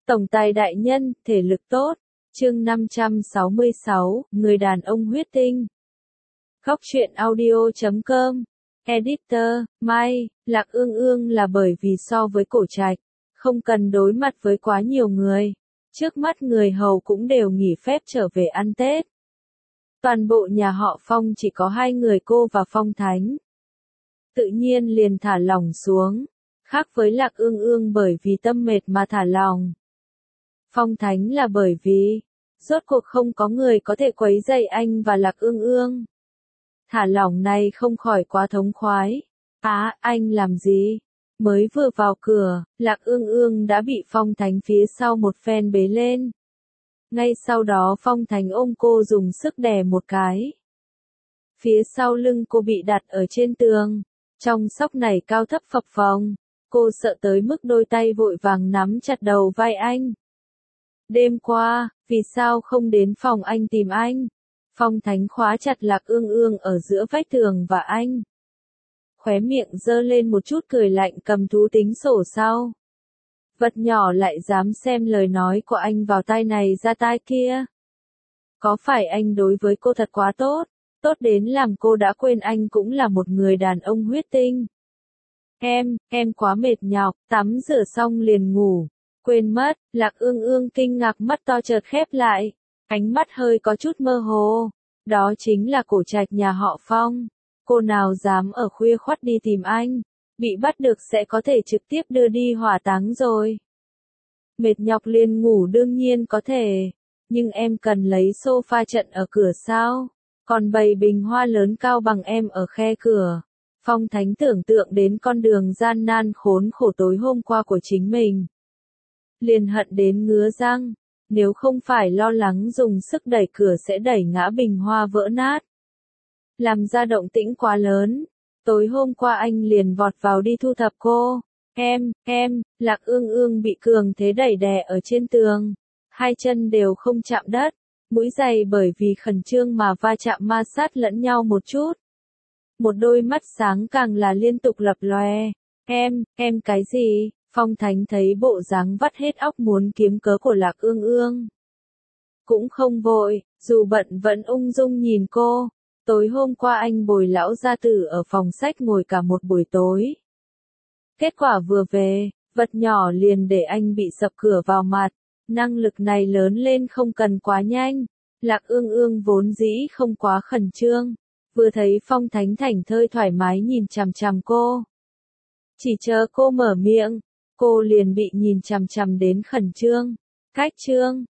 Tổng tài đại nhân, thể lực tốt. Chương 566, người đàn ông huyết tinh. Góc truyện audio.com. Editor, Mai, Lạc Ương Ương là bởi vì so với Cổ Trạch, không cần đối mặt với quá nhiều người. Trước mắt người hầu cũng đều nghỉ phép trở về ăn Tết. Toàn bộ nhà họ Phong chỉ có hai người cô và Phong Thánh. Tự nhiên liền thả lỏng xuống. Khác với Lạc Ương Ương bởi vì tâm mệt mà thả lòng. Phong Thánh là bởi vì, rốt cuộc không có người có thể quấy rầy anh và Lạc Ương Ương. Thả lỏng này không khỏi quá thống khoái. Anh làm gì? Mới vừa vào cửa, Lạc Ương Ương đã bị Phong Thánh phía sau một phen bế lên. Ngay sau đó Phong Thánh ôm cô dùng sức đè một cái. Phía sau lưng cô bị đặt ở trên tường, trong sóc này cao thấp phập phồng. Cô sợ tới mức đôi tay vội vàng nắm chặt đầu vai anh. Đêm qua, vì sao không đến phòng anh tìm anh? Phong Thánh khóa chặt Lạc Ương Ương ở giữa vách tường và anh. Khóe miệng giơ lên một chút cười lạnh, cầm thú tính sổ sau. Vật nhỏ lại dám xem lời nói của anh vào tai này ra tai kia. Có phải anh đối với cô thật quá tốt, tốt đến làm cô đã quên anh cũng là một người đàn ông huyết tinh. Em quá mệt nhọc, tắm rửa xong liền ngủ. Quên mất, Lạc Ương Ương kinh ngạc, mắt to chợt khép lại, ánh mắt hơi có chút mơ hồ. Đó chính là Cổ Trạch nhà họ Phong. Cô nào dám ở khuya khoắt đi tìm anh, bị bắt được sẽ có thể trực tiếp đưa đi hỏa táng rồi. Mệt nhọc liền ngủ đương nhiên có thể, nhưng em cần lấy sofa trận ở cửa sao? Còn bày bình hoa lớn cao bằng em ở khe cửa. Phong Thánh tưởng tượng đến con đường gian nan khốn khổ tối hôm qua của chính mình. Liền hận đến ngứa răng, nếu không phải lo lắng dùng sức đẩy cửa sẽ đẩy ngã bình hoa vỡ nát. Làm ra động tĩnh quá lớn, tối hôm qua anh liền vọt vào đi thu thập cô. Lạc Ương Ương bị cường thế đẩy đè ở trên tường, hai chân đều không chạm đất, mũi giày bởi vì khẩn trương mà va chạm ma sát lẫn nhau một chút. Một đôi mắt sáng càng là liên tục lập lòe. Em cái gì? Phong Thánh thấy bộ dáng vắt hết óc muốn kiếm cớ của Lạc Ương Ương. Cũng không vội, dù bận vẫn ung dung nhìn cô. Tối hôm qua anh bồi lão gia tử ở phòng sách ngồi cả một buổi tối. Kết quả vừa về, vật nhỏ liền để anh bị sập cửa vào mặt. Năng lực này lớn lên không cần quá nhanh. Lạc Ương Ương vốn dĩ không quá khẩn trương. Vừa thấy Phong Thánh thảnh thơi thoải mái nhìn chằm chằm cô. Chỉ chờ cô mở miệng, cô liền bị nhìn chằm chằm đến khẩn trương. Cách trương,